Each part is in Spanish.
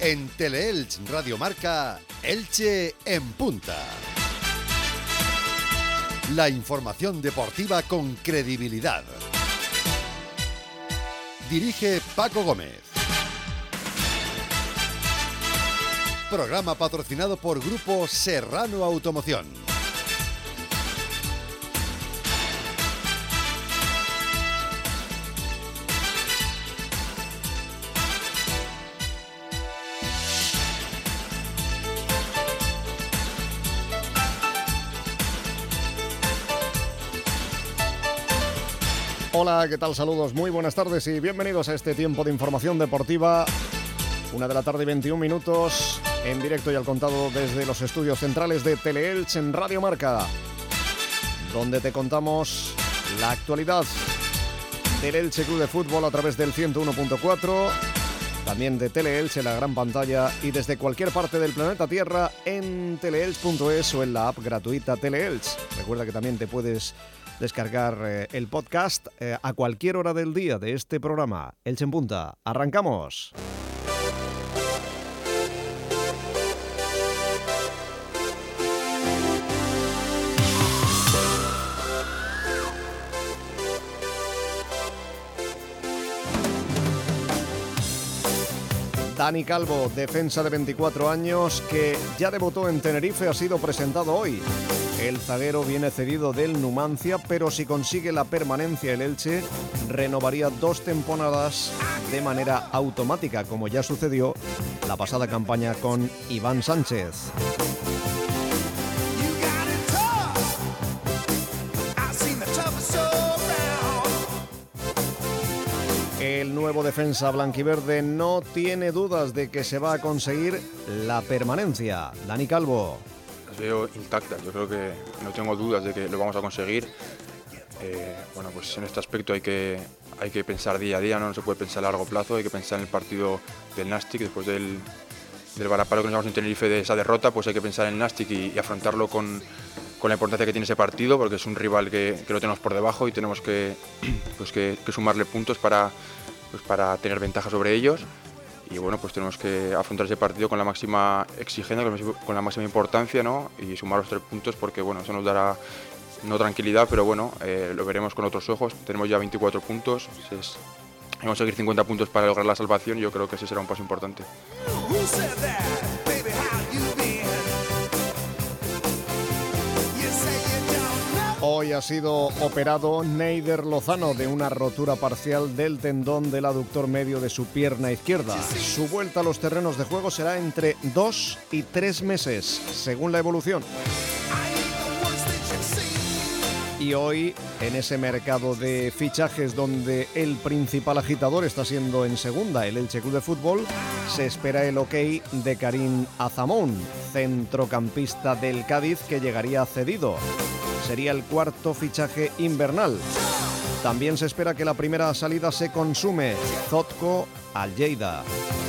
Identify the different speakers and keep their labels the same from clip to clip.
Speaker 1: En Teleelch Radio Marca, Elche en punta. La información deportiva con credibilidad. Dirige Paco Gómez. Programa patrocinado por Grupo Serrano Automoción.
Speaker 2: Hola, ¿qué tal? Saludos, muy buenas tardes y bienvenidos a este tiempo de información deportiva. 1:21 p.m, en directo y al contado desde los estudios centrales de Teleelch en Radio Marca, donde te contamos la actualidad del Elche Club de Fútbol a través del 101.4, también de Teleelch en la gran pantalla y desde cualquier parte del planeta Tierra en teleelch.es o en la app gratuita Teleelch. Recuerda que también te puedes descargar el podcast a cualquier hora del día de este programa. Elche en punta. ¡Arrancamos! Dani Calvo, defensa de 24 años que ya debutó en Tenerife, ha sido presentado hoy. El zaguero viene cedido del Numancia, pero si consigue la permanencia el Elche, renovaría 2 temporadas de manera automática, como ya sucedió la pasada campaña con Iván Sánchez. El nuevo defensa blanquiverde no tiene dudas de que se va a conseguir la permanencia. Dani Calvo.
Speaker 3: Las veo intactas, yo creo que no tengo dudas de que lo vamos a conseguir. Bueno, pues en este aspecto hay que pensar día a día, no se puede pensar a largo plazo, hay que pensar en el partido del Nastic, después del varapalo que nos llevamos en Tenerife de esa derrota, pues hay que pensar en el Nastic y afrontarlo con la importancia que tiene ese partido, porque es un rival que lo tenemos por debajo y tenemos que sumarle puntos para tener ventaja sobre ellos. Y bueno, pues tenemos que afrontar ese partido con la máxima exigencia, con la máxima importancia, ¿no? Y sumar los 3 puntos porque bueno, eso nos dará no tranquilidad, pero bueno, lo veremos con otros ojos. Tenemos ya 24 puntos, vamos a seguir 50 puntos para lograr la salvación y yo creo que ese será un paso importante.
Speaker 2: Hoy ha sido operado Neider Lozano de una rotura parcial del tendón del aductor medio de su pierna izquierda. Su vuelta a los terrenos de juego será entre 2 y 3 meses, según la evolución. Y hoy, en ese mercado de fichajes donde el principal agitador está siendo en segunda el Elche Club de Fútbol, se espera el ok de Karim Azamón, centrocampista del Cádiz que llegaría cedido. Sería el 4º fichaje invernal. También se espera que la primera salida se consume. Zotko al Lleida.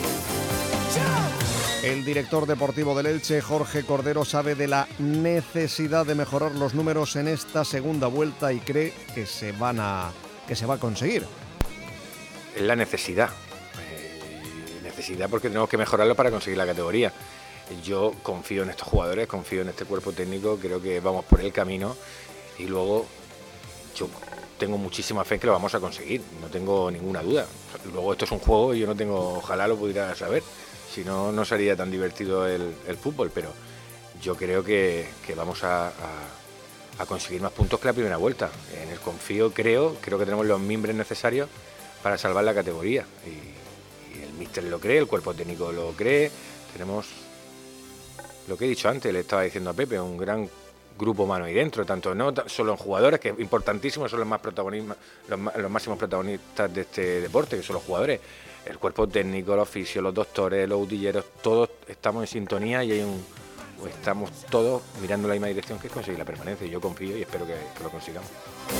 Speaker 2: El director deportivo del Elche, Jorge Cordero, sabe de la necesidad de mejorar los números en esta segunda vuelta y cree que se va a conseguir.
Speaker 4: Es la necesidad. Necesidad porque tenemos que mejorarlo para conseguir la categoría. Yo confío en estos jugadores, confío en este cuerpo técnico, creo que vamos por el camino y luego yo tengo muchísima fe en que lo vamos a conseguir, no tengo ninguna duda. Luego esto es un juego y yo no tengo, ojalá lo pudiera saber, si no, no sería tan divertido el fútbol, pero yo creo que vamos a conseguir más puntos que la primera vuelta. En el confío creo que tenemos los mimbres necesarios para salvar la categoría y el míster lo cree, el cuerpo técnico lo cree, tenemos... Lo que he dicho antes, le estaba diciendo a Pepe, un gran grupo humano ahí dentro, tanto no solo en jugadores, que es importantísimo, son los máximos protagonistas de este deporte, que son los jugadores, el cuerpo técnico, los fisios, los doctores, los utilleros, todos estamos en sintonía y estamos todos mirando la misma dirección, que es conseguir la permanencia, y yo confío y espero que lo consigamos.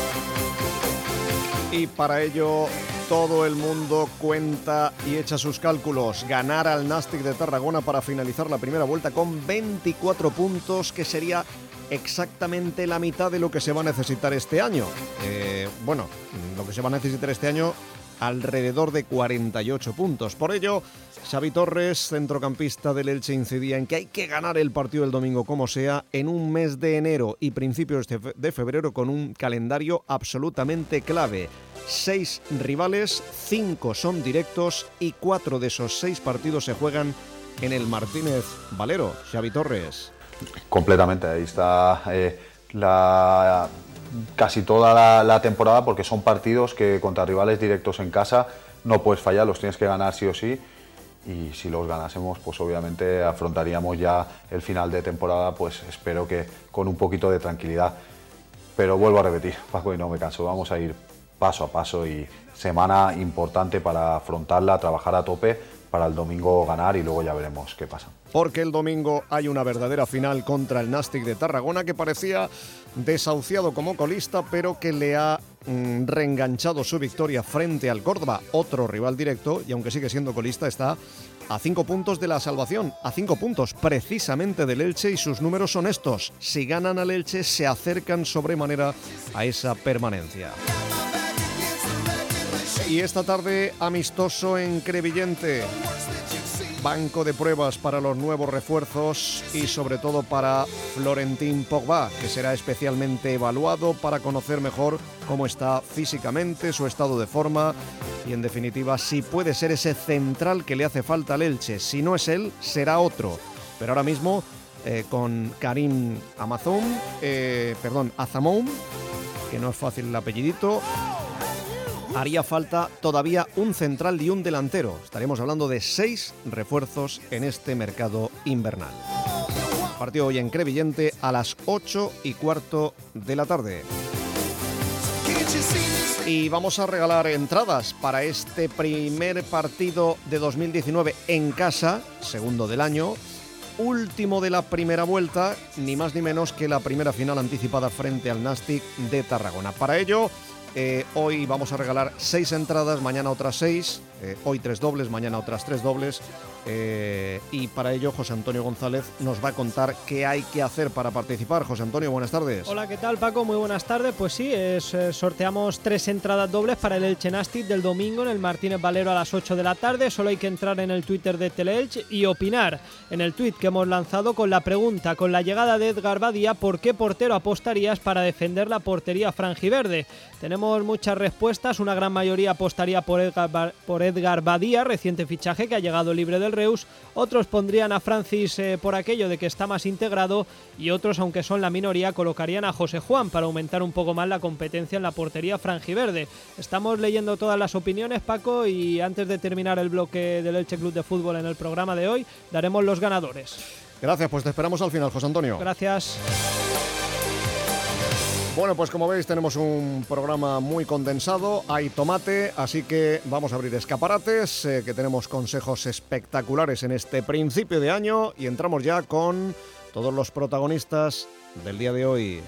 Speaker 2: Y para ello todo el mundo cuenta y echa sus cálculos. Ganar al Nastic de Tarragona para finalizar la primera vuelta con 24 puntos, que sería exactamente la mitad de lo que se va a necesitar este año. Lo que se va a necesitar este año alrededor de 48 puntos. Por ello, Xavi Torres, centrocampista del Elche, incidía en que hay que ganar el partido del domingo como sea en un mes de enero y principios de febrero con un calendario absolutamente clave. 6 rivales, 5 son directos y 4 de esos 6 partidos se juegan en el Martínez Valero. Xavi Torres.
Speaker 5: Completamente, ahí está casi toda la temporada, porque son partidos que contra rivales directos en casa no puedes fallar, los tienes que ganar sí o sí, y si los ganásemos pues obviamente afrontaríamos ya el final de temporada, pues espero que con un poquito de tranquilidad. Pero vuelvo a repetir, Paco, y no me canso, vamos a ir paso a paso y semana importante para afrontarla, trabajar a tope para el domingo ganar y luego ya veremos qué pasa.
Speaker 2: Porque el domingo hay una verdadera final contra el Nàstic de Tarragona, que parecía desahuciado como colista, pero que le ha reenganchado su victoria frente al Córdoba, otro rival directo, y aunque sigue siendo colista, está a 5 puntos de la salvación, a 5 puntos precisamente del Elche, y sus números son estos: si ganan al Elche se acercan sobremanera a esa permanencia. Y esta tarde, amistoso en Crevillente, banco de pruebas para los nuevos refuerzos y sobre todo para Florentín Pogba, que será especialmente evaluado para conocer mejor cómo está físicamente, su estado de forma y en definitiva si puede ser ese central que le hace falta al Elche. Si no es él, será otro. Pero ahora mismo con Karim Azamoun, que no es fácil el apellidito, haría falta todavía un central y un delantero. Estaremos hablando de 6 refuerzos en este mercado invernal. Partido hoy en Crevillente a las 8:15 de la tarde. Y vamos a regalar entradas para este primer partido de 2019 en casa, segundo del año, último de la primera vuelta, ni más ni menos que la primera final anticipada frente al Nàstic de Tarragona. Para ello, hoy vamos a regalar 6 entradas, mañana otras 6, hoy 3 dobles, mañana otras 3 dobles, y para ello José Antonio González nos va a contar qué hay que hacer para participar. José Antonio, buenas tardes.
Speaker 6: Hola, ¿qué tal, Paco? Muy buenas tardes. Pues sí, sorteamos 3 entradas dobles para el Elche Nàstic del domingo en el Martínez Valero a las 8 de la tarde. Solo hay que entrar en el Twitter de Teleelch y opinar en el tuit que hemos lanzado con la pregunta: con la llegada de Edgar Badía, ¿por qué portero apostarías para defender la portería franjiverde? Tenemos muchas respuestas, una gran mayoría apostaría por Edgar Badía, reciente fichaje que ha llegado libre del Reus. Otros pondrían a Francis por aquello de que está más integrado, y otros, aunque son la minoría, colocarían a José Juan para aumentar un poco más la competencia en la portería franjiverde. Estamos leyendo todas las opiniones, Paco, y antes de terminar el bloque del Elche Club de Fútbol en el programa de hoy, daremos los ganadores.
Speaker 2: Gracias, pues te esperamos al final, José Antonio.
Speaker 6: Gracias.
Speaker 2: Bueno, pues como veis tenemos un programa muy condensado, hay tomate, así que vamos a abrir escaparates, que tenemos consejos espectaculares en este principio de año y entramos ya con todos los protagonistas del día de hoy.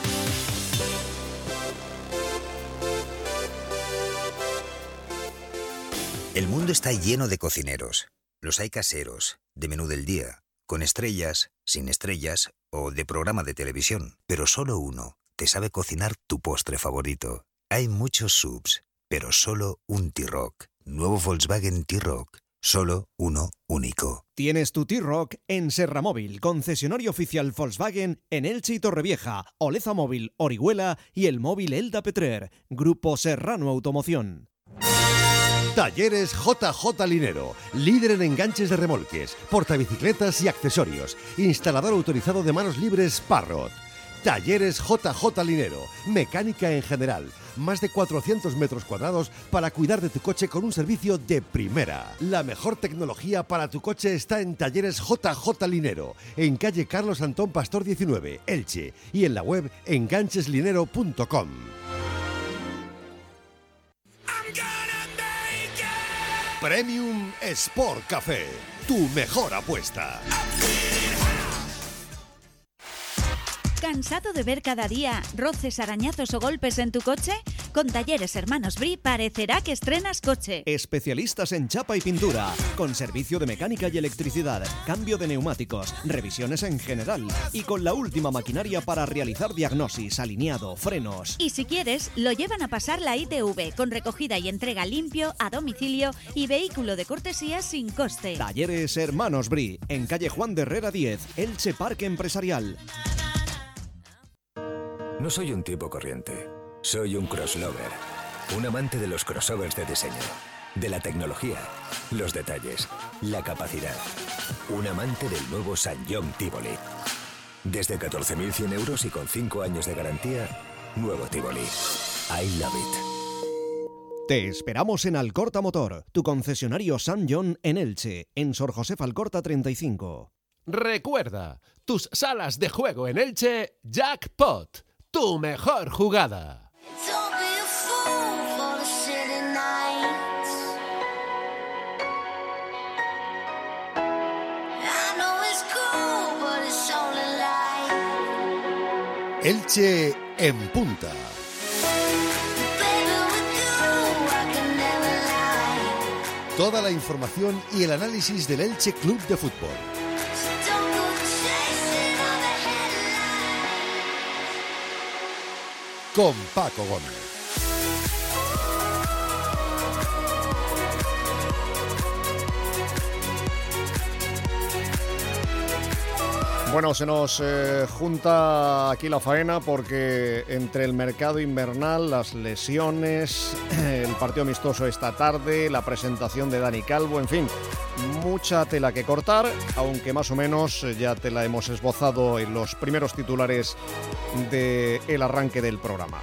Speaker 7: El mundo está lleno de cocineros. Los hay caseros, de menú del día, con estrellas, sin estrellas o de programa de televisión, pero solo uno te sabe cocinar tu postre favorito. Hay muchos subs, pero solo un T-Roc. Nuevo Volkswagen T-Roc. Solo uno único.
Speaker 8: Tienes tu T-Roc en Serra Móvil, concesionario oficial Volkswagen en Elche y Torrevieja, Oleza Móvil, Orihuela y el móvil Elda Petrer. Grupo Serrano Automoción.
Speaker 1: Talleres JJ Linero, líder en enganches de remolques, portabicicletas y accesorios. Instalador autorizado de manos libres Parrot. Talleres JJ Linero, mecánica en general. Más de 400 metros cuadrados para cuidar de tu coche con un servicio de primera. La mejor tecnología para tu coche está en Talleres JJ Linero, en calle Carlos Antón Pastor 19, Elche, y en la web engancheslinero.com. Premium Sport Café, tu mejor apuesta.
Speaker 9: ¿Cansado de ver cada día roces, arañazos o golpes en tu coche? Con Talleres Hermanos Bri parecerá que estrenas coche.
Speaker 8: Especialistas en chapa y pintura, con servicio de mecánica y electricidad, cambio de neumáticos, revisiones en general y con la última maquinaria para realizar diagnosis, alineado, frenos.
Speaker 9: Y si quieres, lo llevan a pasar la ITV con recogida y entrega limpio, a domicilio y vehículo de cortesía sin coste.
Speaker 8: Talleres Hermanos Bri, en calle Juan de Herrera 10, Elche Parque Empresarial.
Speaker 10: No soy un tipo corriente, soy un crosslover, un amante de los crossovers de diseño, de la tecnología, los detalles, la capacidad, un amante del nuevo Sanyong Tivoli. Desde 14.100 euros y con 5 años de garantía, nuevo Tivoli. I love it.
Speaker 8: Te esperamos en Alcorta Motor, tu concesionario Sanyong en Elche, en Sor Josef Alcorta 35.
Speaker 11: Recuerda, tus salas de juego en Elche, Jackpot, tu mejor jugada.
Speaker 1: Elche en punta. Toda la información y el análisis del Elche Club de Fútbol. Con Paco Gómez.
Speaker 2: Bueno, se nos junta aquí la faena porque entre el mercado invernal, las lesiones, el partido amistoso esta tarde, la presentación de Dani Calvo, en fin, mucha tela que cortar, aunque más o menos ya te la hemos esbozado en los primeros titulares del arranque del programa.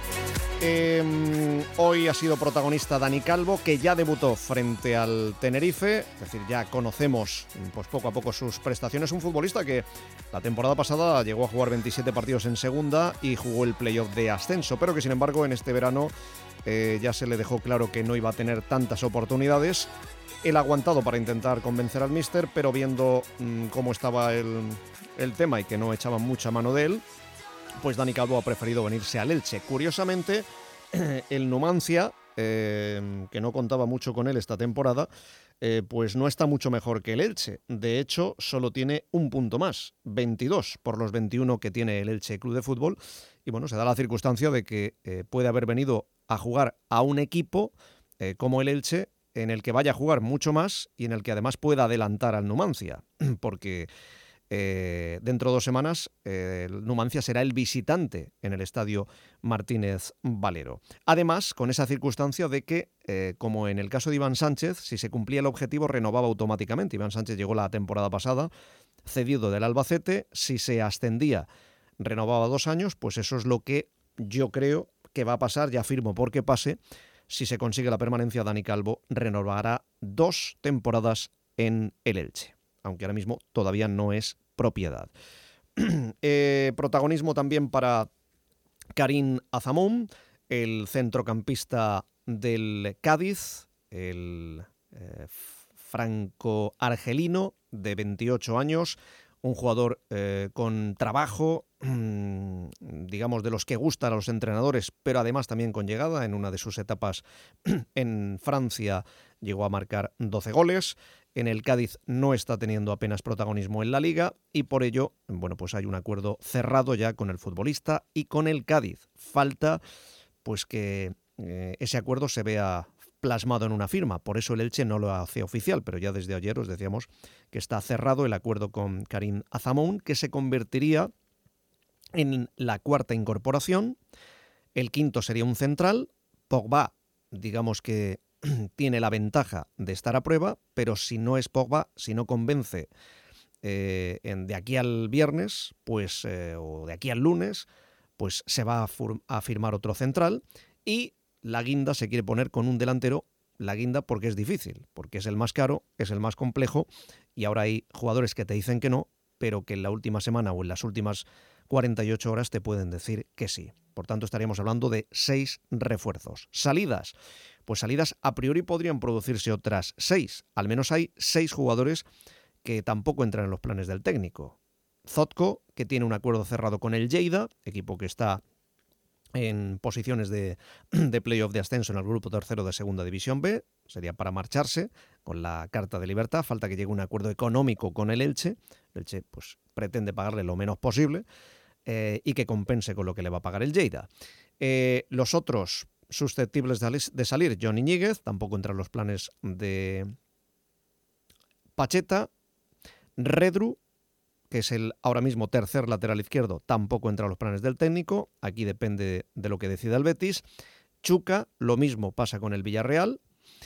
Speaker 2: Hoy ha sido protagonista Dani Calvo, que ya debutó frente al Tenerife, es decir, ya conocemos pues poco a poco sus prestaciones. Un futbolista que la temporada pasada llegó a jugar 27 partidos en segunda y jugó el playoff de ascenso, pero que sin embargo en este verano ya se le dejó claro que no iba a tener tantas oportunidades. Él ha aguantado para intentar convencer al míster, pero viendo cómo estaba el tema y que no echaban mucha mano de él, pues Dani Calvo ha preferido venirse al Elche. Curiosamente, el Numancia, que no contaba mucho con él esta temporada, pues no está mucho mejor que el Elche. De hecho, solo tiene un punto más, 22 por los 21 que tiene el Elche Club de Fútbol. Y bueno, se da la circunstancia de que puede haber venido a jugar a un equipo como el Elche, en el que vaya a jugar mucho más y en el que además pueda adelantar al Numancia, porque dentro de 2 semanas el Numancia será el visitante en el estadio Martínez Valero. Además, con esa circunstancia de que, como en el caso de Iván Sánchez, si se cumplía el objetivo renovaba automáticamente. Iván Sánchez llegó la temporada pasada cedido del Albacete, si se ascendía renovaba 2 años, pues eso es lo que yo creo que va a pasar, ya firmo porque pase. Si se consigue la permanencia, Dani Calvo renovará 2 temporadas en el Elche, aunque ahora mismo todavía no es propiedad. Protagonismo también para Karim Azamoun, el centrocampista del Cádiz, el franco-argelino de 28 años, un jugador con trabajo, digamos de los que gustan a los entrenadores, pero además también con llegada. En una de sus etapas en Francia llegó a marcar 12 goles. En el Cádiz no está teniendo apenas protagonismo en la Liga y por ello, bueno, pues hay un acuerdo cerrado ya con el futbolista y con el Cádiz. Falta pues que ese acuerdo se vea plasmado en una firma. Por eso el Elche no lo hace oficial, pero ya desde ayer os decíamos que está cerrado el acuerdo con Karim Azamoun, que se convertiría en la 4ª incorporación. El 5º sería un central. Pogba, digamos que tiene la ventaja de estar a prueba, pero si no es Pogba, si no convence de aquí al viernes, pues o de aquí al lunes, pues se va a firmar otro central y la guinda se quiere poner con un delantero. La guinda porque es difícil, porque es el más caro, es el más complejo y ahora hay jugadores que te dicen que no, pero que en la última semana o en las últimas 48 horas te pueden decir que sí. Por tanto, estaríamos hablando de 6 refuerzos. Salidas. Pues salidas a priori podrían producirse otras 6. Al menos hay 6 jugadores que tampoco entran en los planes del técnico. Zotko, que tiene un acuerdo cerrado con el Lleida, equipo que está en posiciones de playoff de ascenso en el grupo tercero de Segunda División B. Sería para marcharse con la carta de libertad. Falta que llegue un acuerdo económico con el Elche. El Elche pues, pretende pagarle lo menos posible y que compense con lo que le va a pagar el Lleida. Los otros susceptibles de salir, Johnny Ñíguez, tampoco entra en los planes de Pacheta. Redru, que es el ahora mismo tercer lateral izquierdo, tampoco entra en los planes del técnico. Aquí depende de lo que decida el Betis. Chuca, lo mismo pasa con el Villarreal.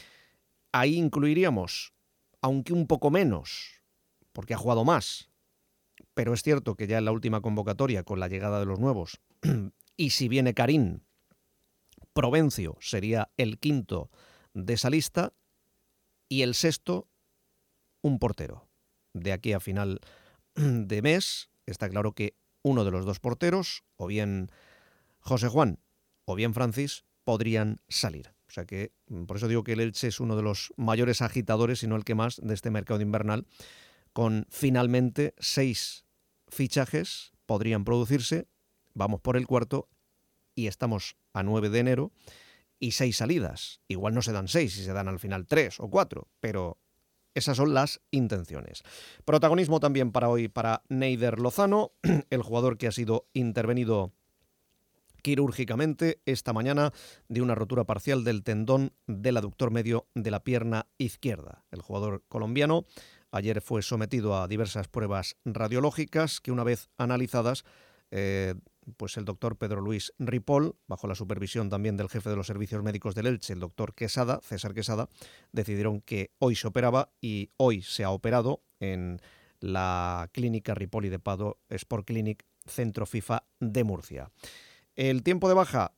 Speaker 2: Ahí incluiríamos, aunque un poco menos, porque ha jugado más, pero es cierto que ya en la última convocatoria, con la llegada de los nuevos, y si viene Karim, Provencio sería el quinto de esa lista, y el sexto, un portero. De aquí a final de mes, está claro que uno de los dos porteros, o bien José Juan o bien Francis, podrían salir. O sea que, por eso digo que el Elche es uno de los mayores agitadores, si no el que más, de este mercado invernal, con finalmente 6 fichajes podrían producirse, vamos por el cuarto, y estamos a 9 de enero, y 6 salidas. Igual no se dan 6, si se dan al final 3 o 4, pero esas son las intenciones. Protagonismo también para hoy para Neider Lozano, el jugador que ha sido intervenido quirúrgicamente esta mañana de una rotura parcial del tendón del aductor medio de la pierna izquierda. El jugador colombiano ayer fue sometido a diversas pruebas radiológicas que, una vez analizadas, pues el doctor Pedro Luis Ripoll, bajo la supervisión también del jefe de los servicios médicos del Elche, el doctor Quesada, César Quesada, decidieron que hoy se operaba, y hoy se ha operado en la clínica Ripoll y de Pado Sport Clinic, Centro FIFA de Murcia. El tiempo de baja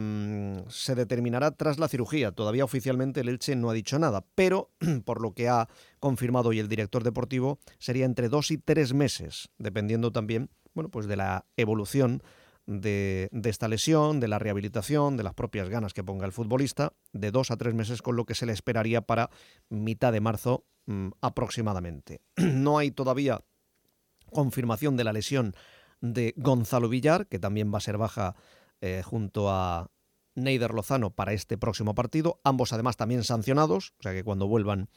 Speaker 2: se determinará tras la cirugía. Todavía oficialmente el Elche no ha dicho nada, pero por lo que ha confirmado hoy el director deportivo, sería entre 2 y 3 meses, dependiendo también, bueno, pues de la evolución de esta lesión, de la rehabilitación, de las propias ganas que ponga el futbolista, de 2 a 3 meses, con lo que se le esperaría para mitad de marzo aproximadamente. No hay todavía confirmación de la lesión de Gonzalo Villar, que también va a ser baja junto a Neider Lozano para este próximo partido. Ambos además también sancionados, o sea que cuando vuelvan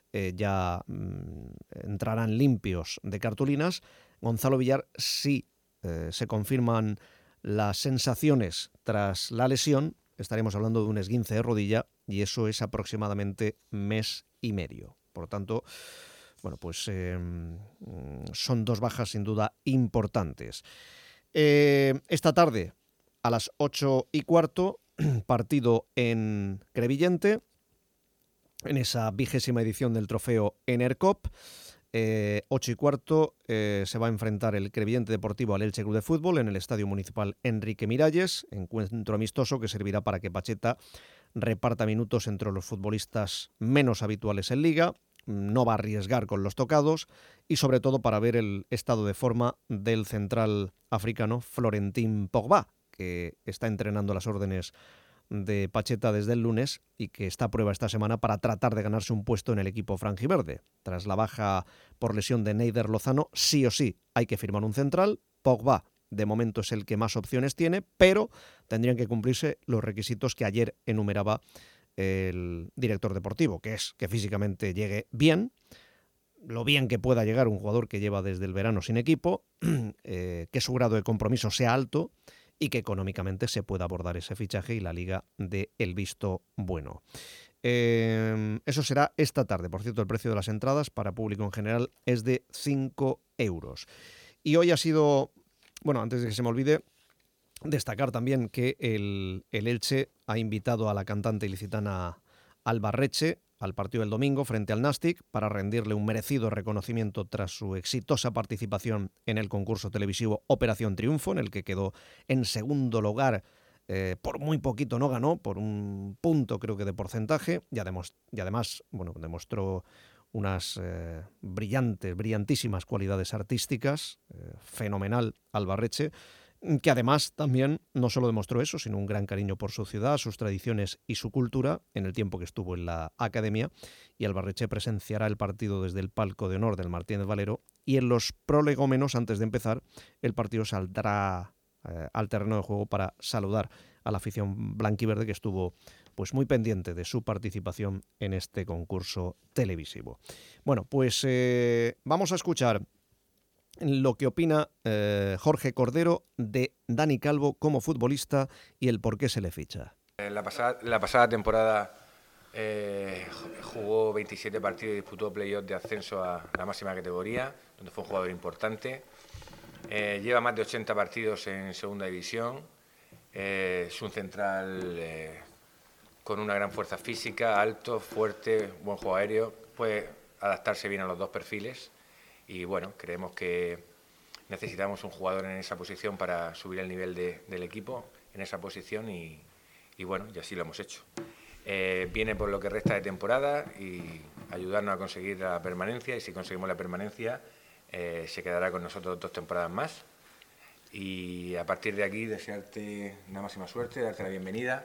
Speaker 2: ya entrarán limpios de cartulinas. Gonzalo Villar sí se confirman las sensaciones tras la lesión. Estaremos hablando de un esguince de rodilla y eso es aproximadamente mes y medio. Por lo tanto, bueno, pues son 2 bajas sin duda importantes. Esta tarde, a las 8:15, partido en Crevillente, en esa 20ª edición del trofeo Enercop. 8:15 se va a enfrentar el Crevillente Deportivo al Elche Club de Fútbol en el Estadio Municipal Enrique Miralles, encuentro amistoso que servirá para que Pacheta reparta minutos entre los futbolistas menos habituales en Liga, no va a arriesgar con los tocados y sobre todo para ver el estado de forma del central africano Florentin Pogba, que está entrenando a las órdenes de Pacheta desde el lunes y que está a prueba esta semana para tratar de ganarse un puesto en el equipo franjiverde. Tras la baja por lesión de Neider Lozano, sí o sí hay que firmar un central. Pogba de momento es el que más opciones tiene, pero tendrían que cumplirse los requisitos que ayer enumeraba el director deportivo, que es que físicamente llegue bien, lo bien que pueda llegar un jugador que lleva desde el verano sin equipo, que su grado de compromiso sea alto y que económicamente se pueda abordar ese fichaje y la Liga dé el visto bueno. Eso será esta tarde. Por cierto, el precio de las entradas para público en general es de 5 euros. Y hoy ha sido, bueno, antes de que se me olvide, destacar también que el Elche ha invitado a la cantante ilicitana Alba Reche al partido del domingo frente al Nastic para rendirle un merecido reconocimiento tras su exitosa participación en el concurso televisivo Operación Triunfo, en el que quedó en segundo lugar. Por muy poquito no ganó, por un punto creo que de porcentaje, y además bueno, demostró unas brillantísimas cualidades artísticas, fenomenal Alba Reche, que además también no solo demostró eso, sino un gran cariño por su ciudad, sus tradiciones y su cultura en el tiempo que estuvo en la academia. Y Alba Reche presenciará el partido desde el palco de honor del Martínez Valero, y en los prolegómenos, antes de empezar el partido, saldrá al terreno de juego para saludar a la afición blanquiverde, que estuvo pues muy pendiente de su participación en este concurso televisivo. Bueno, pues vamos a escuchar lo que opina Jorge Cordero de Dani Calvo como futbolista y el por qué se le ficha.
Speaker 4: La pasada temporada jugó 27 partidos y disputó playoffs de ascenso a la máxima categoría, donde fue un jugador importante. Lleva más de 80 partidos en segunda división. Es un central con una gran fuerza física, alto, fuerte, buen juego aéreo. Puede adaptarse bien a los dos perfiles. Y bueno, creemos que necesitamos un jugador en esa posición para subir el nivel del equipo en esa posición y bueno, y así lo hemos hecho. Viene por lo que resta de temporada y ayudarnos a conseguir la permanencia, y si conseguimos la permanencia se quedará con nosotros 2 temporadas más, y a partir de aquí desearte la máxima suerte, darte la bienvenida.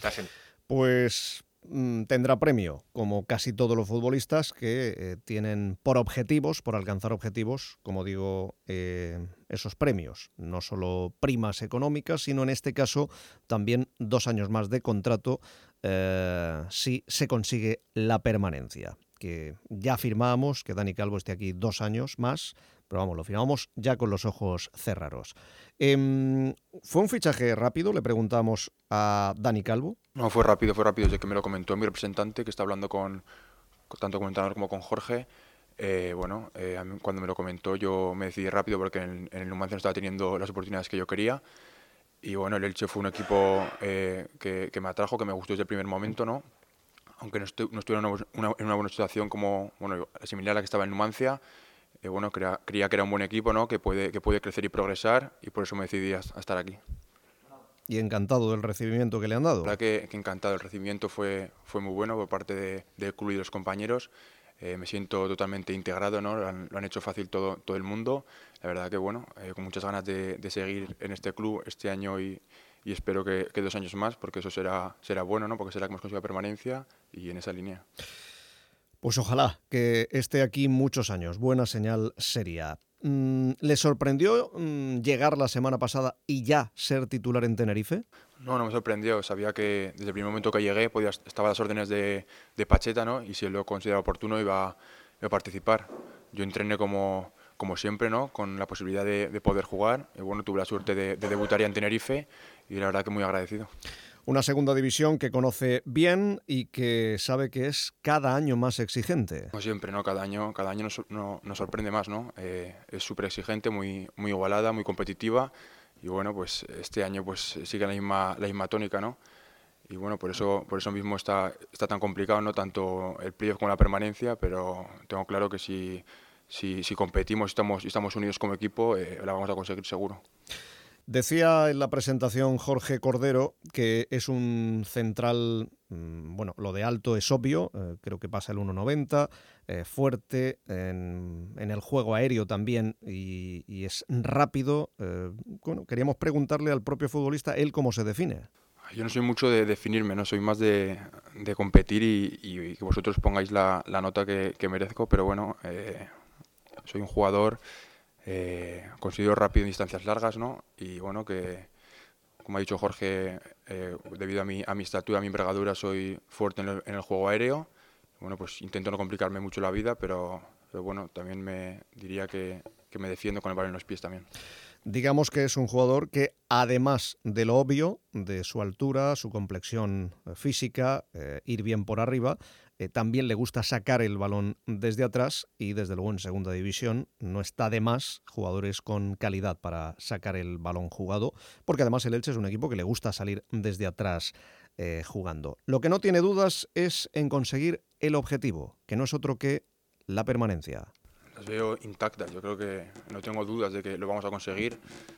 Speaker 2: Pues tendrá premio, como casi todos los futbolistas que tienen por alcanzar objetivos, como digo, esos premios, no solo primas económicas, sino en este caso también 2 años más de contrato si se consigue la permanencia, que ya firmamos que Dani Calvo esté aquí 2 años más, pero vamos, lo firmamos ya con los ojos cerrados. ¿Fue un fichaje rápido? Le preguntamos a Dani Calvo.
Speaker 3: No, fue rápido, desde que me lo comentó mi representante, que está hablando tanto con el entrenador como con Jorge. A mí, cuando me lo comentó, yo me decidí rápido porque en el Numancia no estaba teniendo las oportunidades que yo quería. Y bueno, el Elche fue un equipo que me atrajo, que me gustó desde el primer momento, ¿no? Aunque no estuviera en una buena situación similar a la que estaba en Numancia. Creía que era un buen equipo, ¿no? que puede crecer y progresar, y por eso me decidí a estar aquí.
Speaker 2: Y encantado del recibimiento que le han dado.
Speaker 3: La verdad que encantado, el recibimiento fue muy bueno por parte del club y de los compañeros. Me siento totalmente integrado, ¿no? Lo han hecho fácil todo el mundo. La verdad que con muchas ganas de seguir en este club este año y espero que 2 años más, porque eso será bueno, ¿no? Porque será que hemos conseguido la permanencia y en esa línea.
Speaker 2: Pues ojalá que esté aquí muchos años. Buena señal sería. ¿Le sorprendió llegar la semana pasada y ya ser titular en Tenerife?
Speaker 3: No me sorprendió. Sabía que desde el primer momento que llegué estaba a las órdenes de Pacheta, ¿no? Y si él lo consideraba oportuno iba a participar. Yo entrené como siempre, ¿no? Con la posibilidad de poder jugar. Y tuve la suerte de debutar ya en Tenerife y la verdad que muy agradecido.
Speaker 2: Una segunda división que conoce bien y que sabe que es cada año más exigente.
Speaker 3: Como siempre, ¿no? Cada año nos sorprende más, ¿no? Es súper exigente, muy igualada, muy competitiva, y pues este año pues sigue la misma tónica, ¿no? Y por eso mismo está tan complicado, ¿no? Tanto el playoff como la permanencia, pero tengo claro que si competimos y estamos unidos como equipo, la vamos a conseguir seguro.
Speaker 2: Decía en la presentación Jorge Cordero que es un central, lo de alto es obvio, creo que pasa el 1,90, fuerte en el juego aéreo también y es rápido. Queríamos preguntarle al propio futbolista él cómo se define.
Speaker 3: Yo no soy mucho de definirme, no soy más de competir y que vosotros pongáis la nota que merezco, pero soy un jugador... considero rápido en distancias largas, ¿no? Y que, como ha dicho Jorge, debido a mi estatura, a mi envergadura, soy fuerte en el juego aéreo. Pues intento no complicarme mucho la vida, pero también me diría que me defiendo con el balón en los pies también.
Speaker 2: Digamos que es un jugador que, además de lo obvio, de su altura, su complexión física, ir bien por arriba, también le gusta sacar el balón desde atrás y, desde luego, en segunda división no está de más jugadores con calidad para sacar el balón jugado, porque además el Elche es un equipo que le gusta salir desde atrás jugando. Lo que no tiene dudas es en conseguir el objetivo, que no es otro que la permanencia.
Speaker 3: Las veo intactas, yo creo que no tengo dudas de que lo vamos a conseguir.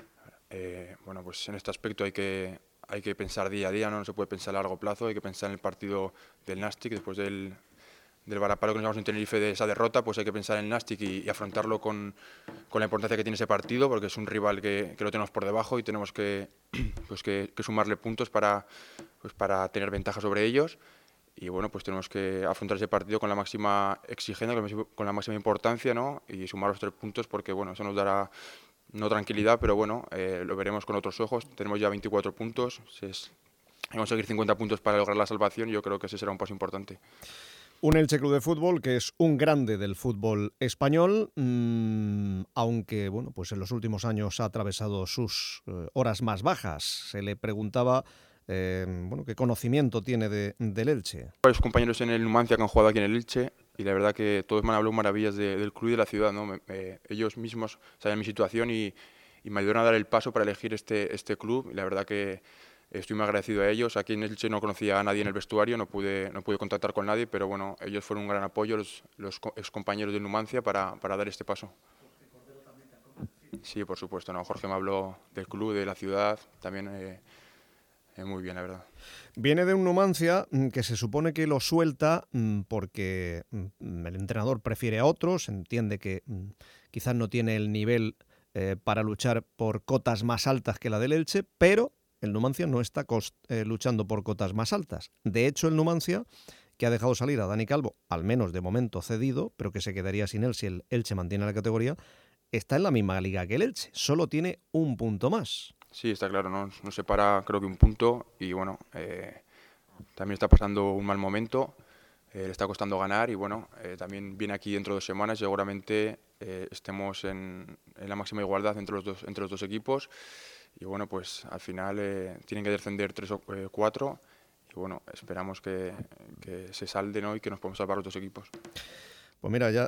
Speaker 3: Pues en este aspecto hay que pensar día a día, no se puede pensar a largo plazo, hay que pensar en el partido del Nastic, después del varapalo que nos llevamos en Tenerife de esa derrota, pues hay que pensar en el Nastic y afrontarlo con la importancia que tiene ese partido, porque es un rival que lo tenemos por debajo y tenemos que sumarle puntos para tener ventaja sobre ellos. Y pues tenemos que afrontar ese partido con la máxima exigencia, con la máxima importancia, ¿no? Y sumar los 3 puntos porque eso nos dará no tranquilidad, pero lo veremos con otros ojos. Tenemos ya 24 puntos, es conseguir 50 puntos para lograr la salvación. Yo creo que ese será un paso importante.
Speaker 2: Un Elche Club de Fútbol que es un grande del fútbol español, aunque bueno, pues en los últimos años ha atravesado sus horas más bajas. Se le preguntaba qué conocimiento tiene del Elche.
Speaker 3: Varios compañeros en el Numancia que han jugado aquí en el Elche y la verdad que todos me han hablado maravillas del club y de la ciudad, ¿no? Ellos mismos sabían mi situación y me ayudaron a dar el paso para elegir este club y la verdad que estoy muy agradecido a ellos. Aquí en Elche no conocía a nadie en el vestuario, no pude contactar con nadie, pero bueno, ellos fueron un gran apoyo, los excompañeros del Numancia, para dar este paso. Sí, por supuesto, ¿no? Jorge me habló del club, de la ciudad, también muy bien, la verdad.
Speaker 2: Viene de un Numancia que se supone que lo suelta porque el entrenador prefiere a otros, entiende que quizás no tiene el nivel para luchar por cotas más altas que la del Elche, pero el Numancia no está luchando por cotas más altas. De hecho, el Numancia, que ha dejado salir a Dani Calvo, al menos de momento cedido, pero que se quedaría sin él si el Elche mantiene la categoría, está en la misma liga que el Elche. Solo tiene un punto más.
Speaker 3: Sí, está claro, ¿no? Nos separa creo que un punto y bueno, también está pasando un mal momento, le está costando ganar y bueno, también viene aquí dentro de 2 semanas y seguramente estemos en la máxima igualdad entre los dos equipos. Y bueno, pues al final tienen que descender 3 o 4 y bueno, esperamos que se salde, ¿no? Y que nos podamos salvar los 2 equipos.
Speaker 2: Pues mira, ya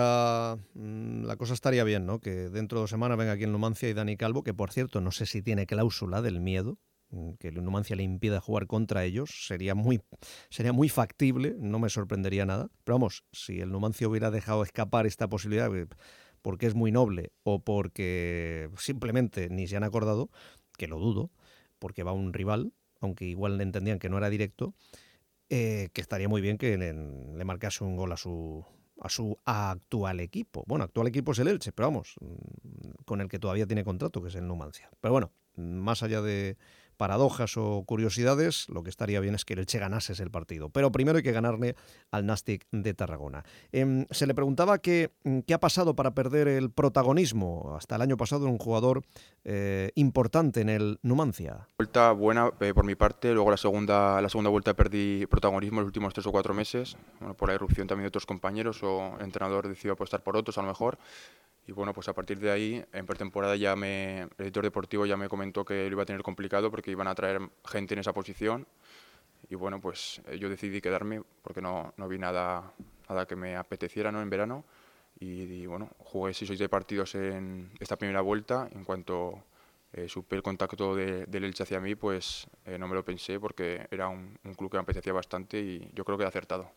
Speaker 2: la cosa estaría bien, ¿no? Que dentro de 2 semanas venga aquí el Numancia y Dani Calvo, que por cierto no sé si tiene cláusula del miedo, que el Numancia le impida jugar contra ellos, sería muy factible, no me sorprendería nada. Pero vamos, si el Numancia hubiera dejado escapar esta posibilidad porque es muy noble o porque simplemente ni se han acordado, que lo dudo, porque va un rival, aunque igual le entendían que no era directo, que estaría muy bien que le marcase un gol a su actual equipo. Bueno, actual equipo es el Elche, pero vamos, con el que todavía tiene contrato, que es el Numancia. Pero bueno, más allá de paradojas o curiosidades, lo que estaría bien es que el Elche ganase el partido. Pero primero hay que ganarle al Nàstic de Tarragona. Se le preguntaba qué ha pasado para perder el protagonismo. Hasta el año pasado era un jugador importante en el Numancia.
Speaker 3: Vuelta buena por mi parte, luego la segunda vuelta perdí protagonismo los últimos 3 o 4 meses, bueno, por la irrupción también de otros compañeros o el entrenador decidió apostar por otros a lo mejor. Y bueno, pues a partir de ahí, en pretemporada el editor deportivo ya me comentó que lo iba a tener complicado porque iban a traer gente en esa posición. Y bueno, pues yo decidí quedarme porque no vi nada que me apeteciera, ¿no? En verano. Y bueno, jugué 6 o 7 partidos en esta primera vuelta. En cuanto supe el contacto del Elche hacia mí, pues no me lo pensé porque era un club que me apetecía bastante y yo creo que he acertado.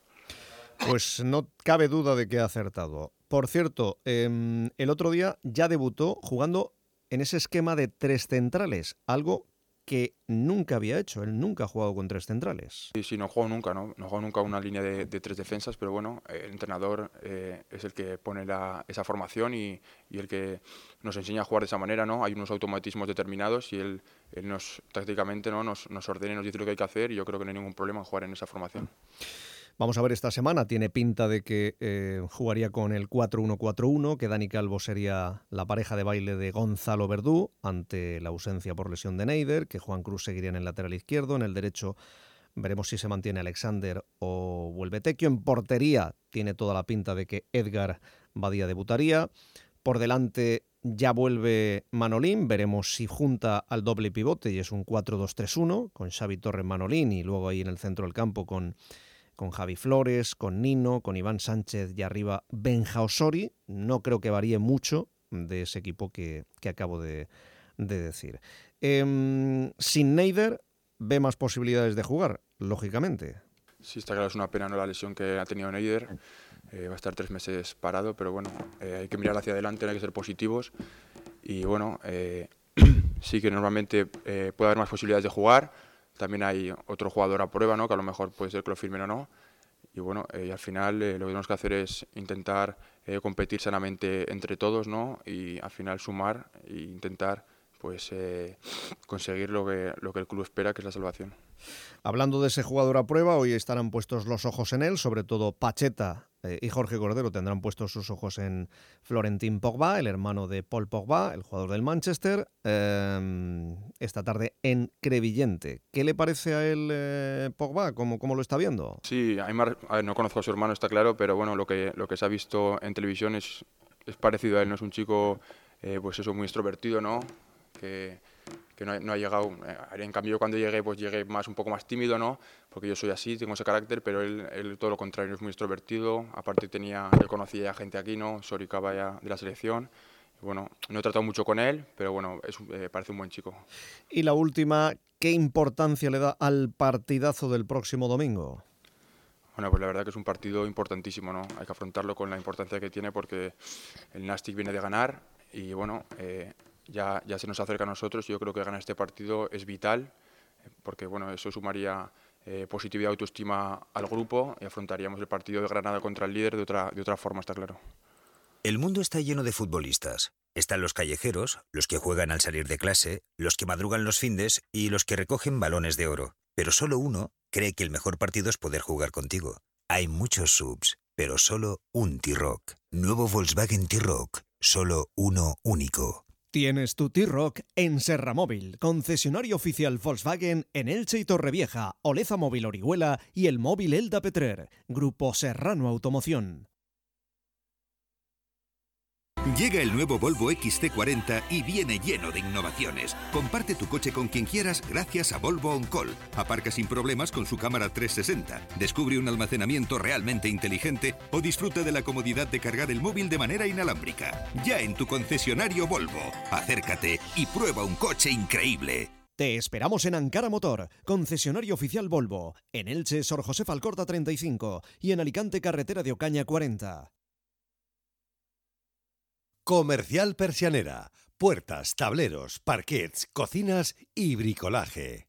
Speaker 2: Pues no cabe duda de que ha acertado. Por cierto, el otro día ya debutó jugando en ese esquema de 3 centrales, algo que nunca había hecho. Él nunca ha jugado con 3 centrales.
Speaker 3: Sí, no juego nunca, ¿no? No juego nunca una línea de 3 defensas, pero bueno, el entrenador es el que pone esa formación y el que nos enseña a jugar de esa manera, ¿no? Hay unos automatismos determinados y él tácticamente, ¿no? nos ordena y nos dice lo que hay que hacer y yo creo que no hay ningún problema en jugar en esa formación.
Speaker 2: Vamos a ver esta semana, tiene pinta de que jugaría con el 4-1-4-1, que Dani Calvo sería la pareja de baile de Gonzalo Verdú, ante la ausencia por lesión de Neider, que Juan Cruz seguiría en el lateral izquierdo, en el derecho veremos si se mantiene Alexander o vuelve Tequio, en portería tiene toda la pinta de que Edgar Badía debutaría, por delante ya vuelve Manolín, veremos si junta al doble pivote y es un 4-2-3-1, con Xavi Torres Manolín y luego ahí en el centro del campo con Javi Flores, con Nino, con Iván Sánchez y arriba Benja Osori. No creo que varíe mucho de ese equipo que acabo de decir. Sin Neider, ve más posibilidades de jugar, lógicamente.
Speaker 3: Sí, está claro, es una pena, ¿no? La lesión que ha tenido Neider. Va a estar 3 meses parado, pero bueno, hay que mirar hacia adelante, hay que ser positivos. Y bueno, sí que normalmente puede haber más posibilidades de jugar. También hay otro jugador a prueba, ¿no? Que a lo mejor puede ser que lo firmen o no. Y bueno, y al final lo que tenemos que hacer es intentar competir sanamente entre todos, ¿no? Y al final sumar e intentar pues conseguir lo que el club espera, que es la salvación.
Speaker 2: Hablando de ese jugador a prueba, hoy estarán puestos los ojos en él, sobre todo Pacheta y Jorge Cordero tendrán puestos sus ojos en Florentin Pogba, el hermano de Paul Pogba, el jugador del Manchester, esta tarde en Crevillente. ¿Qué le parece a él Pogba? ¿Cómo lo está viendo?
Speaker 3: Sí, a ver, no conozco a su hermano, está claro, pero bueno, lo que se ha visto en televisión es parecido a él, ¿no? Es un chico pues eso, muy extrovertido, ¿no? Que no ha llegado, en cambio cuando llegué, pues llegué un poco más tímido, ¿no? Porque yo soy así, tengo ese carácter, pero él todo lo contrario, es muy extrovertido. Aparte yo conocía ya gente aquí, ¿no? Soricaba ya de la selección. Y bueno, no he tratado mucho con él, pero bueno, parece un buen chico.
Speaker 2: Y la última, ¿qué importancia le da al partidazo del próximo domingo?
Speaker 3: Bueno, pues la verdad que es un partido importantísimo, ¿no? Hay que afrontarlo con la importancia que tiene porque el Nastic viene de ganar y bueno, ya se nos acerca a nosotros. Yo creo que ganar este partido es vital porque bueno, eso sumaría positividad y autoestima al grupo y afrontaríamos el partido de Granada contra el líder de otra forma, está claro.
Speaker 7: El mundo está lleno de futbolistas. Están los callejeros, los que juegan al salir de clase, los que madrugan los findes y los que recogen balones de oro. Pero solo uno cree que el mejor partido es poder jugar contigo. Hay muchos subs, pero solo un T-Roc. Nuevo Volkswagen T-Roc, solo uno único.
Speaker 8: Tienes tu T-Roc en Serramóvil, concesionario oficial Volkswagen en Elche y Torrevieja, Oleza Móvil Orihuela y el móvil Elda Petrer. Grupo Serrano Automoción.
Speaker 12: Llega el nuevo Volvo XC40 y viene lleno de innovaciones. Comparte tu coche con quien quieras gracias a Volvo On Call. Aparca sin problemas con su cámara 360. Descubre un almacenamiento realmente inteligente o disfruta de la comodidad de cargar el móvil de manera inalámbrica. Ya en tu concesionario Volvo. Acércate y prueba un coche increíble.
Speaker 8: Te esperamos en Ankara Motor, concesionario oficial Volvo. En Elche, Sor José Alcorta 35 y en Alicante, carretera de Ocaña 40.
Speaker 1: Comercial Persianera. Puertas, tableros, parquets, cocinas y bricolaje.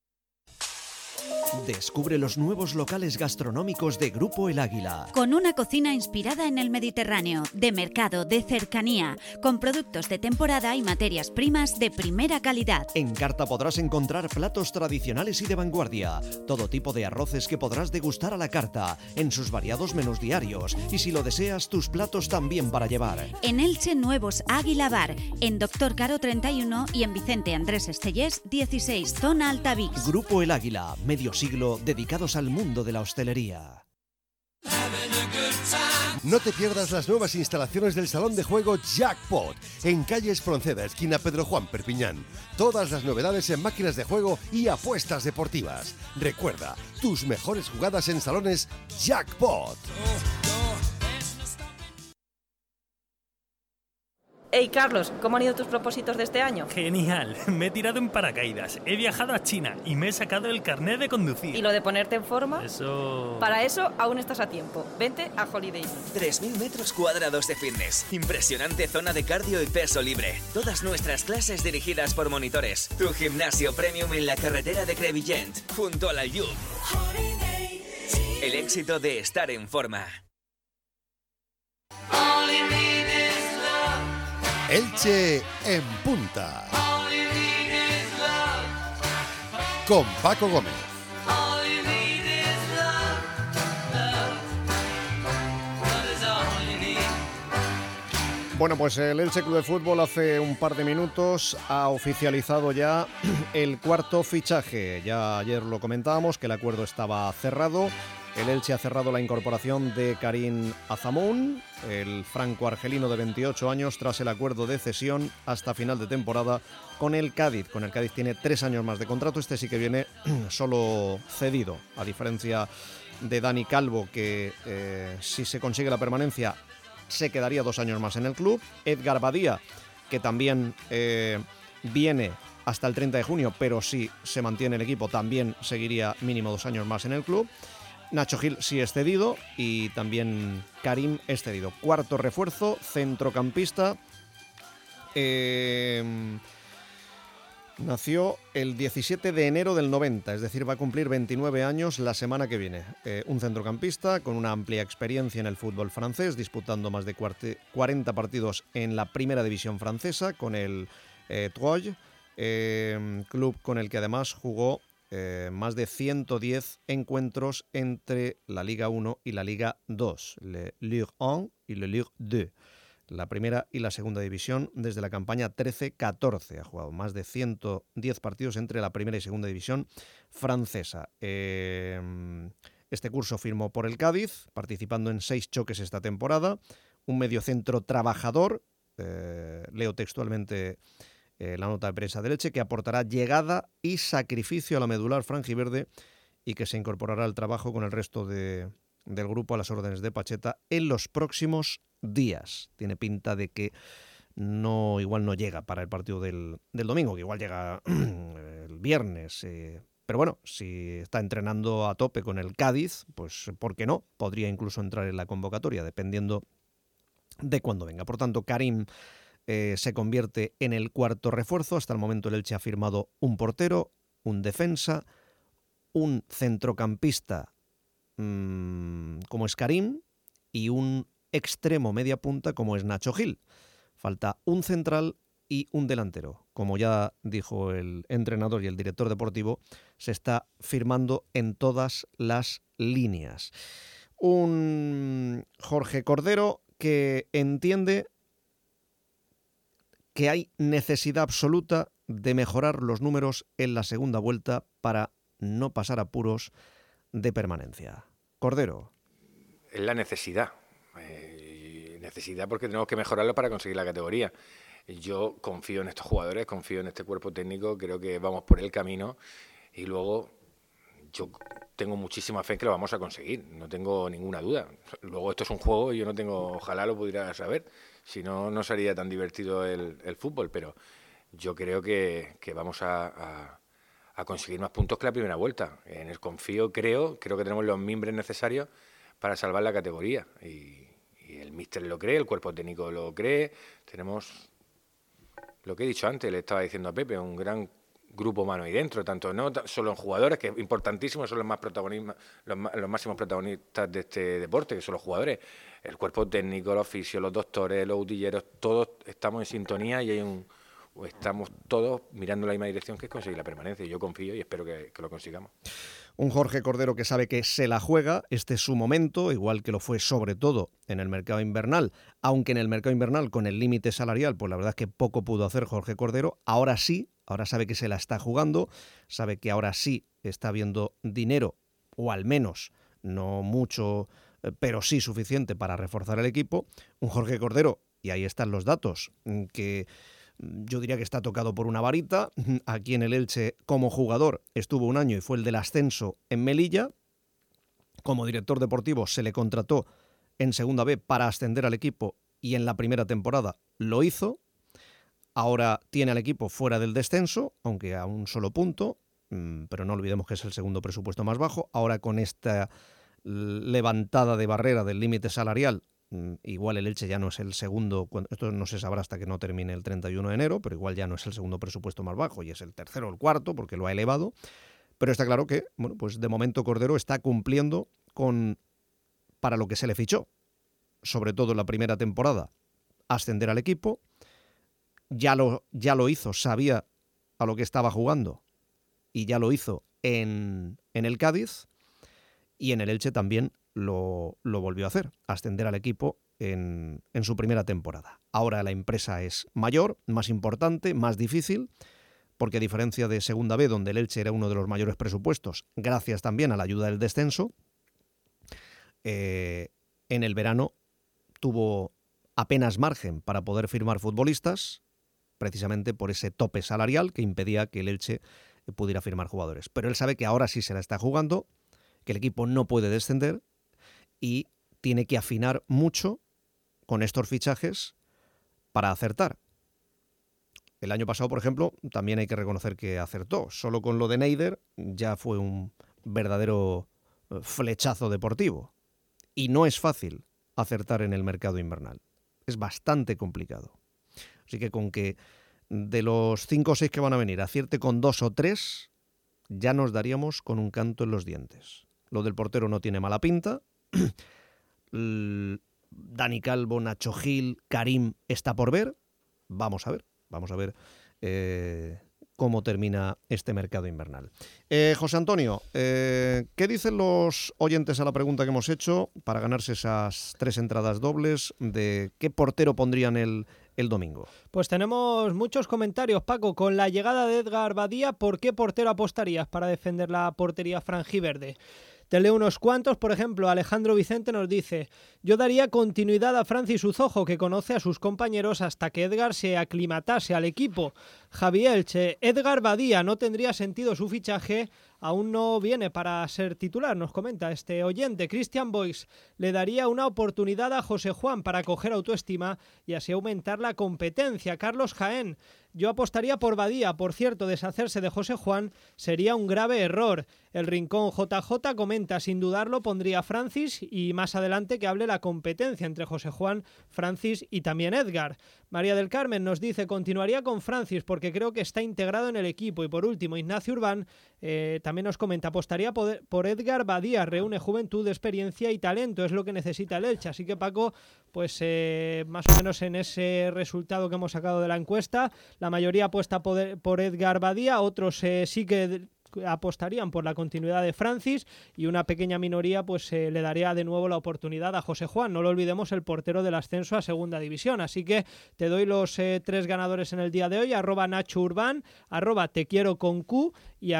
Speaker 8: Descubre los nuevos locales gastronómicos de Grupo El Águila.
Speaker 9: Con una cocina inspirada en el Mediterráneo, de mercado, de cercanía, con productos de temporada y materias primas de primera calidad.
Speaker 8: En carta podrás encontrar platos tradicionales y de vanguardia, todo tipo de arroces que podrás degustar a la carta, en sus variados menús diarios, y si lo deseas, tus platos también para llevar.
Speaker 9: En Elche, nuevos Águila Bar, en Doctor Caro 31 y en Vicente Andrés Estellés 16, zona Altavix.
Speaker 8: Grupo El Águila, medio siglo dedicados al mundo de la hostelería.
Speaker 1: No te pierdas las nuevas instalaciones del salón de juego Jackpot en calle Espronceda, esquina Pedro Juan, Perpiñán. Todas las novedades en máquinas de juego y apuestas deportivas. Recuerda, tus mejores jugadas en salones Jackpot.
Speaker 13: Hey Carlos, ¿cómo han ido tus propósitos de este año?
Speaker 14: Genial, me he tirado en paracaídas, he viajado a China y me he sacado el carnet de conducir.
Speaker 13: ¿Y lo de ponerte en forma?
Speaker 14: Eso...
Speaker 13: Para eso aún estás a tiempo. Vente a Holiday Inn.
Speaker 15: 3.000 metros cuadrados de fitness, impresionante zona de cardio y peso libre. Todas nuestras clases dirigidas por monitores. Tu gimnasio premium en la carretera de Crevillent, junto a la Llum. El éxito de estar en forma.
Speaker 1: Elche en punta. Con Paco Gómez.
Speaker 2: Bueno, pues el Elche Club de Fútbol hace un par de minutos ha oficializado ya el cuarto fichaje. Ya ayer lo comentábamos que el acuerdo estaba cerrado. El Elche ha cerrado la incorporación de Karim Azamoun, el franco-argelino de 28 años, tras el acuerdo de cesión hasta final de temporada con el Cádiz. Con el Cádiz tiene 3 años más de contrato, este sí que viene solo cedido, a diferencia de Dani Calvo, que si se consigue la permanencia se quedaría 2 años más en el club. Edgar Badía, que también viene hasta el 30 de junio, pero si se mantiene el equipo también seguiría mínimo 2 años más en el club. Nacho Gil sí es cedido y también Karim es cedido. Cuarto refuerzo, centrocampista. Nació el 17 de enero del 90, es decir, va a cumplir 29 años la semana que viene. Un centrocampista con una amplia experiencia en el fútbol francés, disputando más de 40 partidos en la primera división francesa con el Troyes, club con el que además jugó más de 110 encuentros entre la Liga 1 y la Liga 2, le Ligue 1 y le Ligue 2, la primera y la segunda división desde la campaña 13-14. Ha jugado más de 110 partidos entre la primera y segunda división francesa. Este curso firmó por el Cádiz, participando en 6 choques esta temporada. Un mediocentro trabajador, leo textualmente la nota de prensa del Elche, que aportará llegada y sacrificio a la medular franjiverde y que se incorporará al trabajo con el resto del grupo a las órdenes de Pacheta en los próximos días. Tiene pinta de que igual no llega para el partido del domingo, que igual llega el viernes. Pero bueno, si está entrenando a tope con el Cádiz, pues ¿por qué no? Podría incluso entrar en la convocatoria, dependiendo de cuándo venga. Por tanto, Karim se convierte en el cuarto refuerzo. Hasta el momento el Elche ha firmado un portero, un defensa, un centrocampista como es Karim y un extremo media punta como es Nacho Gil. Falta un central y un delantero. Como ya dijo el entrenador y el director deportivo, se está firmando en todas las líneas. Un Jorge Cordero que entiende que hay necesidad absoluta de mejorar los números en la segunda vuelta para no pasar apuros de permanencia. Cordero.
Speaker 4: Es la necesidad. Necesidad porque tenemos que mejorarlo para conseguir la categoría. Yo confío en estos jugadores, confío en este cuerpo técnico, creo que vamos por el camino y luego yo tengo muchísima fe en que lo vamos a conseguir, no tengo ninguna duda. Luego esto es un juego y yo no tengo, ojalá lo pudiera saber, si no, no sería tan divertido el fútbol, pero yo creo que vamos a conseguir más puntos que la primera vuelta. En el confío, creo que tenemos los mimbres necesarios para salvar la categoría y el míster lo cree, el cuerpo técnico lo cree, tenemos lo que he dicho antes, le estaba diciendo a Pepe, un gran grupo humano ahí dentro, tanto no solo en jugadores, que es importantísimo, son los máximos protagonistas de este deporte, que son los jugadores, el cuerpo técnico, los fisios, los doctores, los utilleros, todos estamos en sintonía y estamos todos mirando la misma dirección, que es conseguir la permanencia. Yo confío y espero que lo consigamos.
Speaker 2: Un Jorge Cordero que sabe que se la juega, este es su momento, igual que lo fue sobre todo en el mercado invernal, aunque en el mercado invernal con el límite salarial, pues la verdad es que poco pudo hacer Jorge Cordero. Ahora sí, ahora sabe que se la está jugando, sabe que ahora sí está viendo dinero, o al menos no mucho, pero sí suficiente para reforzar el equipo. Un Jorge Cordero, y ahí están los datos, que yo diría que está tocado por una varita. Aquí en el Elche, como jugador, estuvo un año y fue el del ascenso en Melilla. Como director deportivo se le contrató en Segunda B para ascender al equipo y en la primera temporada lo hizo. Ahora tiene al equipo fuera del descenso, aunque a un solo punto, pero no olvidemos que es el segundo presupuesto más bajo. Ahora con esta levantada de barrera del límite salarial, igual el Elche ya no es el segundo, esto no se sabrá hasta que no termine el 31 de enero, pero igual ya no es el segundo presupuesto más bajo y es el tercero o el cuarto porque lo ha elevado. Pero está claro que, bueno, pues de momento Cordero está cumpliendo para lo que se le fichó, sobre todo en la primera temporada, ascender al equipo. Ya lo hizo, sabía a lo que estaba jugando y ya lo hizo en el Cádiz, y en el Elche también lo volvió a hacer, ascender al equipo en su primera temporada. Ahora la empresa es mayor, más importante, más difícil, porque a diferencia de Segunda B, donde el Elche era uno de los mayores presupuestos, gracias también a la ayuda del descenso, en el verano tuvo apenas margen para poder firmar futbolistas, precisamente por ese tope salarial que impedía que el Elche pudiera firmar jugadores. Pero él sabe que ahora sí se la está jugando, que el equipo no puede descender y tiene que afinar mucho con estos fichajes para acertar. El año pasado, por ejemplo, también hay que reconocer que acertó. Solo con lo de Neider ya fue un verdadero flechazo deportivo. Y no es fácil acertar en el mercado invernal. Es bastante complicado. Así que con que de los 5 o 6 que van a venir acierte con 2 o 3, ya nos daríamos con un canto en los dientes. Lo del portero no tiene mala pinta. Dani Calvo, Nacho Gil, Karim está por ver. Vamos a ver cómo termina este mercado invernal. José Antonio, ¿qué dicen los oyentes a la pregunta que hemos hecho para ganarse esas 3 entradas dobles? ¿De qué portero pondrían el domingo?
Speaker 6: Pues tenemos muchos comentarios, Paco. Con la llegada de Edgar Badía, ¿por qué portero apostarías para defender la portería franjiverde? Te leo unos cuantos. Por ejemplo, Alejandro Vicente nos dice: yo daría continuidad a Francis Uzojo, que conoce a sus compañeros, hasta que Edgar se aclimatase al equipo. Javi Elche: Edgar Badía, no tendría sentido su fichaje, aún no viene para ser titular, nos comenta este oyente. Christian Boix: le daría una oportunidad a José Juan para coger autoestima y así aumentar la competencia. Carlos Jaén: yo apostaría por Badía. Por cierto, deshacerse de José Juan sería un grave error. El Rincón JJ comenta: sin dudarlo pondría a Francis, y más adelante que hable la competencia entre José Juan, Francis y también Edgar. María del Carmen nos dice: continuaría con Francis porque creo que está integrado en el equipo. Y por último, Ignacio Urbán también nos comenta: apostaría por Edgar Badía, reúne juventud, experiencia y talento, es lo que necesita el Elche. Así que, Paco, pues más o menos en ese resultado que hemos sacado de la encuesta, la mayoría apuesta por Edgar Badía, otros sí que apostarían por la continuidad de Francis, y una pequeña minoría pues le daría de nuevo la oportunidad a José Juan. No lo olvidemos, el portero del ascenso a segunda división. Así que te doy los 3 ganadores en el día de hoy: @Nacho Urbán, @tequieroconq y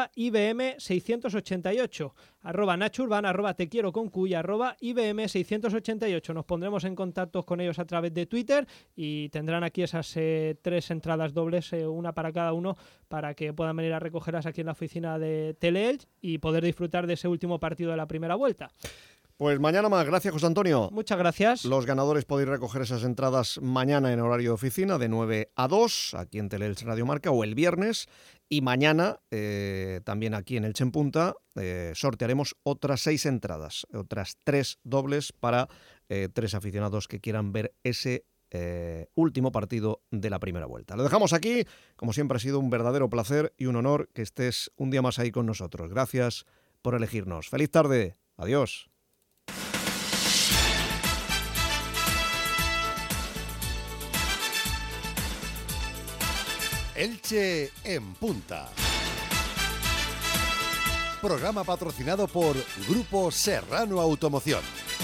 Speaker 6: @IBM688. @Nacho Urbán, @tequieroconq y @IBM688. Nos pondremos en contacto con ellos a través de Twitter y tendrán aquí esas 3 entradas dobles, una para cada uno, para que puedan venir a recogerlas aquí en la oficina de Tele-Elche y poder disfrutar de ese último partido de la primera vuelta.
Speaker 2: Pues mañana más. Gracias, José Antonio.
Speaker 6: Muchas gracias.
Speaker 2: Los ganadores podéis recoger esas entradas mañana en horario de oficina de 9 a 2 aquí en Tele-Elche Radio Marca, o el viernes. Y mañana también aquí en Elche en Punta sortearemos otras 6 entradas, otras 3 dobles para 3 aficionados que quieran ver ese último partido de la primera vuelta. Lo dejamos aquí. Como siempre, ha sido un verdadero placer y un honor que estés un día más ahí con nosotros. Gracias por elegirnos. Feliz tarde. Adiós.
Speaker 1: Elche en Punta. Programa patrocinado por Grupo Serrano Automoción.